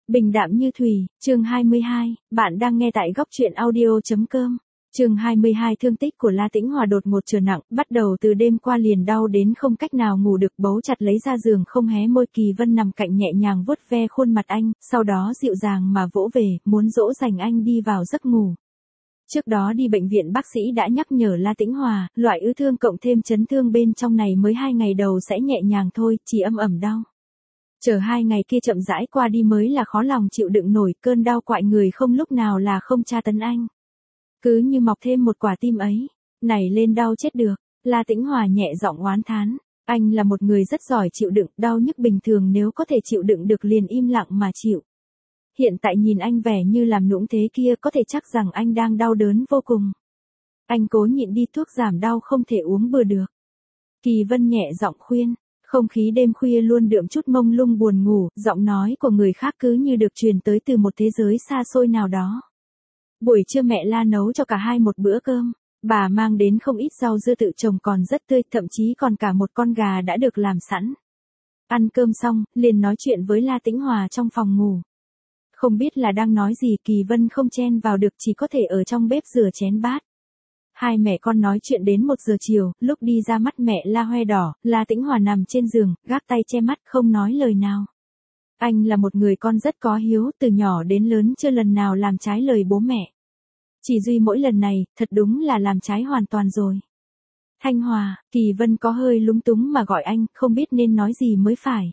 Bình đạm như thủy, chương 22, bạn đang nghe tại góc truyện audio.com. Chương 22 thương tích của La Tĩnh Hòa đột ngột trở nặng, bắt đầu từ đêm qua liền đau đến không cách nào ngủ được, bấu chặt lấy ra giường không hé môi. Kỳ Vân nằm cạnh nhẹ nhàng vuốt ve khuôn mặt anh, sau đó dịu dàng mà vỗ về, muốn dỗ dành anh đi vào giấc ngủ. Trước đó đi bệnh viện bác sĩ đã nhắc nhở La Tĩnh Hòa, loại ứ thương cộng thêm chấn thương bên trong này mới 2 ngày đầu sẽ nhẹ nhàng thôi, chỉ âm ẩm đau. Chờ 2 ngày kia chậm rãi qua đi mới là khó lòng chịu đựng nổi, cơn đau quại người không lúc nào là không tra tấn anh. Cứ như mọc thêm một quả tim ấy, nảy lên đau chết được. La Tĩnh Hòa nhẹ giọng oán thán, anh là một người rất giỏi chịu đựng, đau nhức bình thường nếu có thể chịu đựng được liền im lặng mà chịu. Hiện tại nhìn anh vẻ như làm nũng thế kia, có thể chắc rằng anh đang đau đớn vô cùng. Anh cố nhịn đi, thuốc giảm đau không thể uống bừa được. Kỳ Vân nhẹ giọng khuyên. Không khí đêm khuya luôn đượm chút mông lung buồn ngủ, giọng nói của người khác cứ như được truyền tới từ một thế giới xa xôi nào đó. Buổi trưa mẹ La nấu cho cả hai một bữa cơm, bà mang đến không ít rau dưa tự trồng còn rất tươi, thậm chí còn cả một con gà đã được làm sẵn. Ăn cơm xong, liền nói chuyện với La Tĩnh Hòa trong phòng ngủ. Không biết là đang nói gì, Kỳ Vân không chen vào được, chỉ có thể ở trong bếp rửa chén bát. Hai mẹ con nói chuyện đến 1 giờ chiều, lúc đi ra mắt mẹ La hoe đỏ, La Tĩnh Hòa nằm trên giường, gác tay che mắt không nói lời nào. Anh là một người con rất có hiếu, từ nhỏ đến lớn chưa lần nào làm trái lời bố mẹ. Chỉ duy mỗi lần này, thật đúng là làm trái hoàn toàn rồi. Thanh Hòa, Kỳ Vân có hơi lúng túng mà gọi anh, không biết nên nói gì mới phải.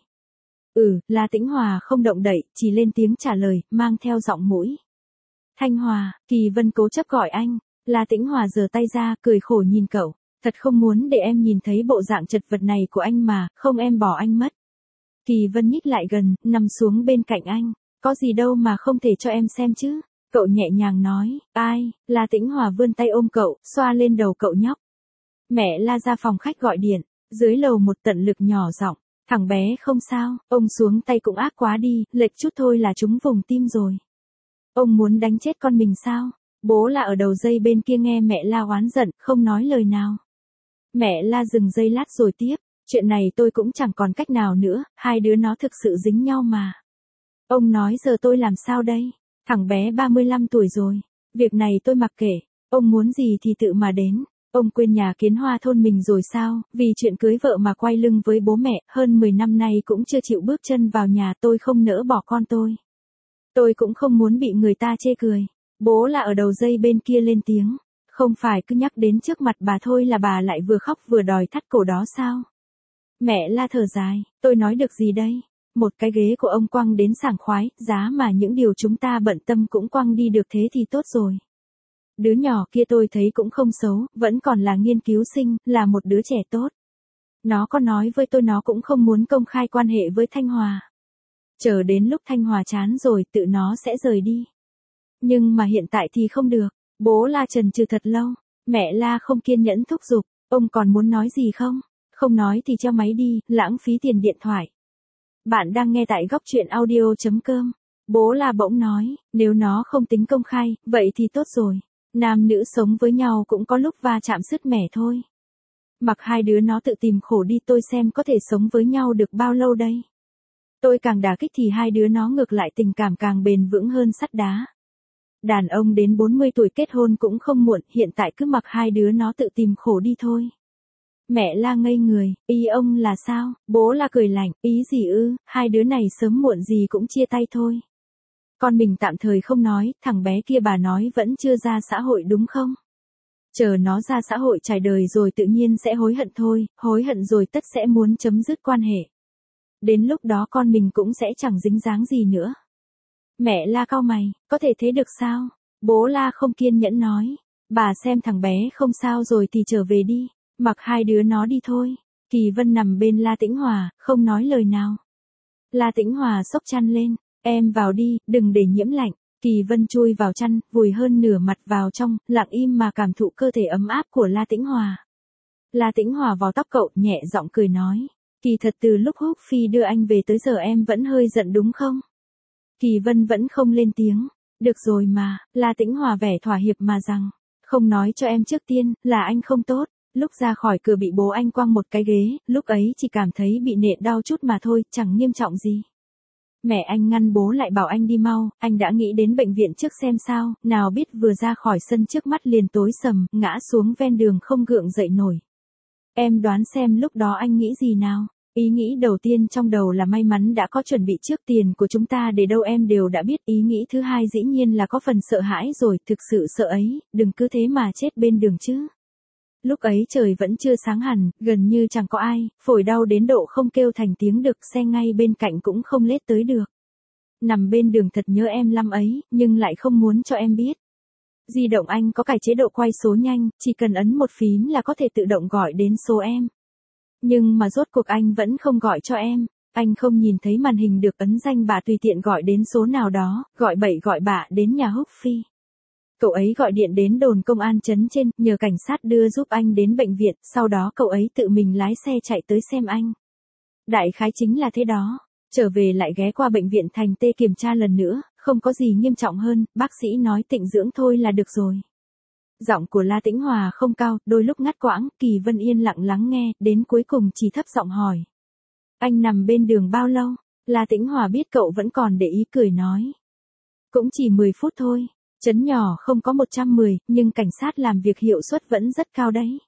La Tĩnh Hòa không động đậy, chỉ lên tiếng trả lời, mang theo giọng mũi. Thanh Hòa, Kỳ Vân cố chấp gọi anh. La Tĩnh Hòa giơ tay ra, cười khổ nhìn cậu, thật không muốn để em nhìn thấy bộ dạng chật vật này của anh mà, không em bỏ anh mất. Kỳ Vân nhích lại gần, nằm xuống bên cạnh anh, có gì đâu mà không thể cho em xem chứ, cậu nhẹ nhàng nói, ai, La Tĩnh Hòa vươn tay ôm cậu, xoa lên đầu cậu nhóc. Mẹ La ra phòng khách gọi điện, dưới lầu một tận lực nhỏ giọng, thằng bé không sao, ông xuống tay cũng ác quá đi, lệch chút thôi là trúng vùng tim rồi. Ông muốn đánh chết con mình sao? Bố La ở đầu dây bên kia nghe mẹ La oán giận, không nói lời nào. Mẹ La dừng giây lát rồi tiếp, chuyện này tôi cũng chẳng còn cách nào nữa, hai đứa nó thực sự dính nhau mà. Ông nói giờ tôi làm sao đây? Thằng bé 35 tuổi rồi, việc này tôi mặc kệ, ông muốn gì thì tự mà đến. Ông quên nhà Kiến Hoa thôn mình rồi sao, vì chuyện cưới vợ mà quay lưng với bố mẹ, hơn 10 năm nay cũng chưa chịu bước chân vào nhà, tôi không nỡ bỏ con tôi. Tôi cũng không muốn bị người ta chê cười. Bố La ở đầu dây bên kia lên tiếng, không phải cứ nhắc đến trước mặt bà thôi là bà lại vừa khóc vừa đòi thắt cổ đó sao? Mẹ La thở dài, tôi nói được gì đây? Một cái ghế của ông quăng đến sảng khoái, giá mà những điều chúng ta bận tâm cũng quăng đi được thế thì tốt rồi. Đứa nhỏ kia tôi thấy cũng không xấu, vẫn còn là nghiên cứu sinh, là một đứa trẻ tốt. Nó có nói với tôi nó cũng không muốn công khai quan hệ với Thanh Hòa. Chờ đến lúc Thanh Hòa chán rồi tự nó sẽ rời đi. Nhưng mà hiện tại thì không được, bố La chần chừ thật lâu, mẹ La không kiên nhẫn thúc giục, ông còn muốn nói gì không? Không nói thì treo máy đi, lãng phí tiền điện thoại. Bạn đang nghe tại góc truyện audio.com. Bố La bỗng nói, nếu nó không tính công khai, vậy thì tốt rồi. Nam nữ sống với nhau cũng có lúc va chạm sứt mẻ thôi. Mặc hai đứa nó tự tìm khổ đi, tôi xem có thể sống với nhau được bao lâu đây. Tôi càng đả kích thì hai đứa nó ngược lại tình cảm càng bền vững hơn sắt đá. Đàn ông đến 40 tuổi kết hôn cũng không muộn, hiện tại cứ mặc hai đứa nó tự tìm khổ đi thôi. Mẹ La ngây người, ý ông là sao? Bố La cười lạnh, ý gì ư, hai đứa này sớm muộn gì cũng chia tay thôi. Con mình tạm thời không nói, thằng bé kia bà nói vẫn chưa ra xã hội đúng không? Chờ nó ra xã hội trải đời rồi tự nhiên sẽ hối hận thôi, hối hận rồi tất sẽ muốn chấm dứt quan hệ. Đến lúc đó con mình cũng sẽ chẳng dính dáng gì nữa. Mẹ La cau mày, có thể thế được sao? Bố La không kiên nhẫn nói, bà xem thằng bé không sao rồi thì trở về đi, mặc hai đứa nó đi thôi. Kỳ Vân nằm bên La Tĩnh Hòa, không nói lời nào. La Tĩnh Hòa xốc chăn lên, em vào đi, đừng để nhiễm lạnh. Kỳ Vân chui vào chăn, vùi hơn nửa mặt vào trong, lặng im mà cảm thụ cơ thể ấm áp của La Tĩnh Hòa. La Tĩnh Hòa vò tóc cậu, nhẹ giọng cười nói, kỳ thật từ lúc Húc Phi đưa anh về tới giờ em vẫn hơi giận đúng không? Kỳ Vân vẫn không lên tiếng. Được rồi mà, La Tĩnh Hòa vẻ thỏa hiệp mà rằng, không nói cho em trước tiên, là anh không tốt. Lúc ra khỏi cửa bị bố anh quăng một cái ghế, lúc ấy chỉ cảm thấy bị nện đau chút mà thôi, chẳng nghiêm trọng gì. Mẹ anh ngăn bố lại bảo anh đi mau, anh đã nghĩ đến bệnh viện trước xem sao, nào biết vừa ra khỏi sân trước mắt liền tối sầm, ngã xuống ven đường không gượng dậy nổi. Em đoán xem lúc đó anh nghĩ gì nào? Ý nghĩ đầu tiên trong đầu là may mắn đã có chuẩn bị trước, tiền của chúng ta để đâu em đều đã biết. Ý nghĩ thứ hai dĩ nhiên là có phần sợ hãi rồi, thực sự sợ ấy, đừng cứ thế mà chết bên đường chứ. Lúc ấy trời vẫn chưa sáng hẳn, gần như chẳng có ai, phổi đau đến độ không kêu thành tiếng được, xe ngay bên cạnh cũng không lết tới được. Nằm bên đường thật nhớ em lắm ấy, nhưng lại không muốn cho em biết. Di động anh có cài chế độ quay số nhanh, chỉ cần ấn một phím là có thể tự động gọi đến số em. Nhưng mà rốt cuộc anh vẫn không gọi cho em. Anh không nhìn thấy màn hình được ấn danh bạ tùy tiện gọi đến số nào đó, gọi bậy gọi bạ đến nhà Húc Phi. Cậu ấy gọi điện đến đồn công an trấn trên, nhờ cảnh sát đưa giúp anh đến bệnh viện, sau đó cậu ấy tự mình lái xe chạy tới xem anh. Đại khái chính là thế đó. Trở về lại ghé qua bệnh viện Thành Tê kiểm tra lần nữa, không có gì nghiêm trọng hơn, bác sĩ nói tịnh dưỡng thôi là được rồi. Giọng của La Tĩnh Hòa không cao, đôi lúc ngắt quãng, Kỳ Vân yên lặng lắng nghe, đến cuối cùng chỉ thấp giọng hỏi. Anh nằm bên đường bao lâu? La Tĩnh Hòa biết cậu vẫn còn để ý cười nói. Cũng chỉ 10 phút thôi. Trấn nhỏ không có 110, nhưng cảnh sát làm việc hiệu suất vẫn rất cao đấy.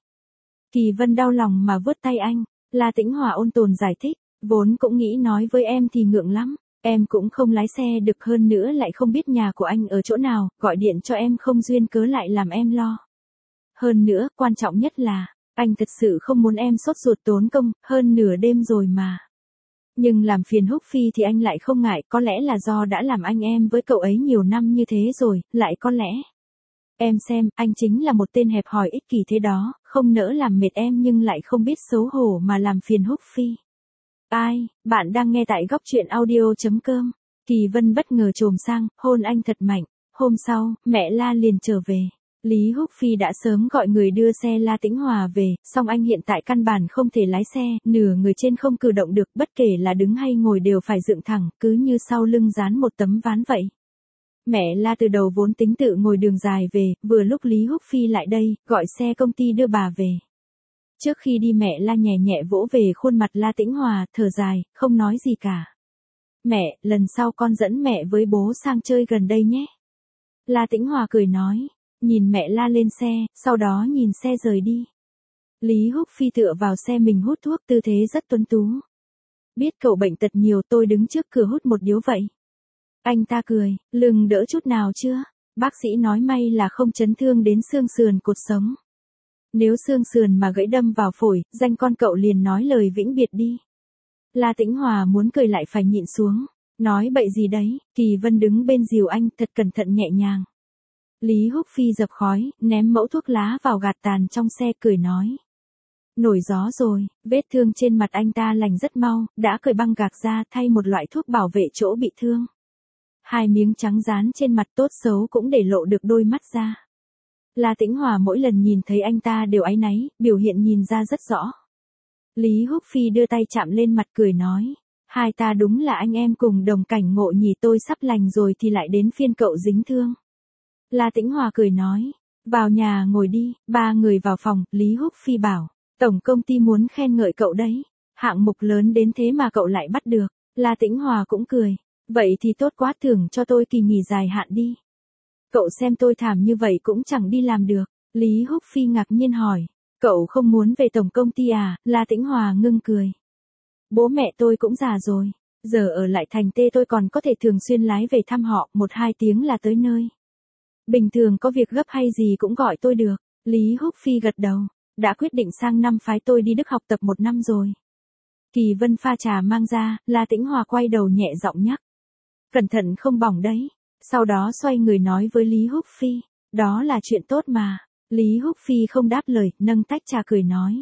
Kỳ Vân đau lòng mà vớt tay anh. La Tĩnh Hòa ôn tồn giải thích, vốn cũng nghĩ nói với em thì ngượng lắm. Em cũng không lái xe được, hơn nữa lại không biết nhà của anh ở chỗ nào, gọi điện cho em không duyên cớ lại làm em lo. Hơn nữa, quan trọng nhất là, anh thật sự không muốn em sốt ruột tốn công, hơn nửa đêm rồi mà. Nhưng làm phiền Húc Phi thì anh lại không ngại, có lẽ là do đã làm anh em với cậu ấy nhiều năm như thế rồi, lại có lẽ. Em xem, anh chính là một tên hẹp hòi ích kỷ thế đó, không nỡ làm mệt em nhưng lại không biết xấu hổ mà làm phiền Húc Phi. Ai, bạn đang nghe tại góc truyện audio.com. Kỳ Vân bất ngờ chồm sang, hôn anh thật mạnh. Hôm sau, mẹ La liền trở về. Lý Húc Phi đã sớm gọi người đưa xe La Tĩnh Hòa về, song anh hiện tại căn bản không thể lái xe, nửa người trên không cử động được, bất kể là đứng hay ngồi đều phải dựng thẳng, cứ như sau lưng dán một tấm ván vậy. Mẹ La từ đầu vốn tính tự ngồi đường dài về, vừa lúc Lý Húc Phi lại đây, gọi xe công ty đưa bà về. Trước khi đi mẹ La nhẹ nhẹ vỗ về khuôn mặt La Tĩnh Hòa, thở dài, không nói gì cả. Mẹ, lần sau con dẫn mẹ với bố sang chơi gần đây nhé. La Tĩnh Hòa cười nói, nhìn mẹ La lên xe, sau đó nhìn xe rời đi. Lý Húc Phi tựa vào xe mình hút thuốc, tư thế rất tuấn tú. Biết cậu bệnh tật nhiều, tôi đứng trước cửa hút một điếu vậy. Anh ta cười, lưng đỡ chút nào chưa? Bác sĩ nói may là không chấn thương đến xương sườn cột sống. Nếu xương sườn mà gãy đâm vào phổi, danh con cậu liền nói lời vĩnh biệt đi. La Tĩnh Hòa muốn cười lại phải nhịn xuống. Nói bậy gì đấy, Kỳ Vân đứng bên dìu anh thật cẩn thận nhẹ nhàng. Lý Húc Phi dập khói, ném mẫu thuốc lá vào gạt tàn trong xe, cười nói. Nổi gió rồi, vết thương trên mặt anh ta lành rất mau, đã cởi băng gạc ra thay một loại thuốc bảo vệ chỗ bị thương. Hai miếng trắng dán trên mặt tốt xấu cũng để lộ được đôi mắt ra. La Tĩnh Hòa mỗi lần nhìn thấy anh ta đều áy náy, biểu hiện nhìn ra rất rõ. Lý Húc Phi đưa tay chạm lên mặt cười nói. Hai ta đúng là anh em cùng đồng cảnh ngộ nhỉ, tôi sắp lành rồi thì lại đến phiên cậu dính thương. La Tĩnh Hòa cười nói. Vào nhà ngồi đi, ba người vào phòng, Lý Húc Phi bảo. Tổng công ty muốn khen ngợi cậu đấy. Hạng mục lớn đến thế mà cậu lại bắt được. La Tĩnh Hòa cũng cười. Vậy thì tốt quá, thưởng cho tôi kỳ nghỉ dài hạn đi. Cậu xem tôi thảm như vậy cũng chẳng đi làm được. Lý Húc Phi ngạc nhiên hỏi. Cậu không muốn về tổng công ty à? La Tĩnh Hòa ngưng cười. Bố mẹ tôi cũng già rồi. Giờ ở lại Thành Tê tôi còn có thể thường xuyên lái về thăm họ, 1-2 tiếng là tới nơi. Bình thường có việc gấp hay gì cũng gọi tôi được. Lý Húc Phi gật đầu. Đã quyết định sang năm phái tôi đi Đức học tập 1 năm rồi. Kỳ Vân pha trà mang ra, La Tĩnh Hòa quay đầu nhẹ giọng nhắc. Cẩn thận không bỏng đấy. Sau đó xoay người nói với Lý Húc Phi. Đó là chuyện tốt mà. Lý Húc Phi không đáp lời, nâng tách trà cười nói.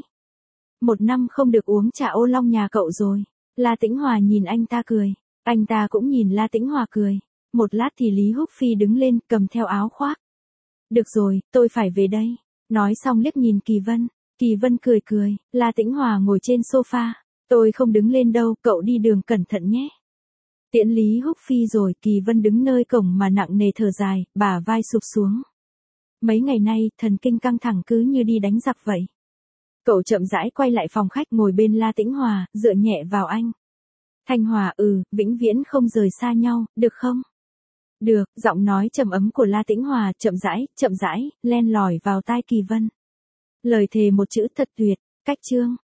1 năm không được uống trà ô long nhà cậu rồi. La Tĩnh Hòa nhìn anh ta cười. Anh ta cũng nhìn La Tĩnh Hòa cười. Một lát thì Lý Húc Phi đứng lên, cầm theo áo khoác. Được rồi, tôi phải về đây. Nói xong liếc nhìn Kỳ Vân. Kỳ Vân cười cười, La Tĩnh Hòa ngồi trên sofa. Tôi không đứng lên đâu, cậu đi đường cẩn thận nhé. Tiễn Lý Húc Phi rồi, Kỳ Vân đứng nơi cổng mà nặng nề thở dài, bả vai sụp xuống. Mấy ngày nay, thần kinh căng thẳng cứ như đi đánh giặc vậy. Cậu chậm rãi quay lại phòng khách, ngồi bên La Tĩnh Hòa, dựa nhẹ vào anh. Thanh Hòa, vĩnh viễn không rời xa nhau, được không? Được, giọng nói trầm ấm của La Tĩnh Hòa, chậm rãi, len lỏi vào tai Kỳ Vân. Lời thề một chữ thật tuyệt, cách chương.